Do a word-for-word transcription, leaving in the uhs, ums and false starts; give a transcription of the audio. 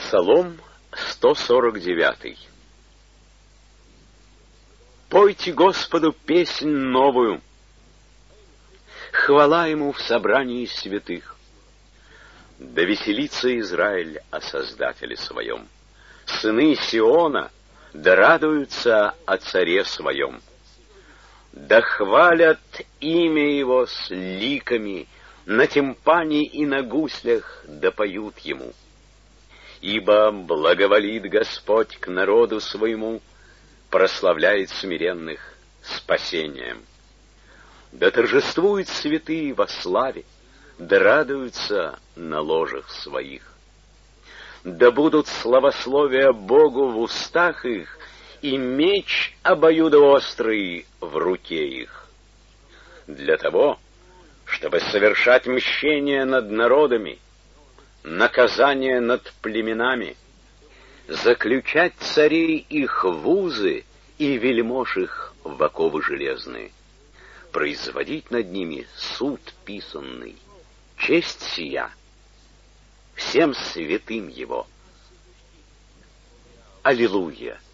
Псалом сто сорок девятый. Пойте Господу песнь новую, хвала Ему в собрании святых. Да веселится Израиль о Создателе своем, сыны Сиона да радуются о Царе своем. Да хвалят имя Его с ликами, на тимпане и на гуслях да поют Ему. Ибо благоволит Господь к народу своему, прославляет смиренных спасением. Да торжествуют святые во славе, да радуются на ложах своих. Да будут славословия Богу в устах их, и меч обоюдоострый в руке их. Для того, чтобы совершать мщение над народами, наказание над племенами, заключать царей их в узы и вельмож их в оковы железные, производить над ними суд писанный, честь сия всем святым Его. Аллилуйя!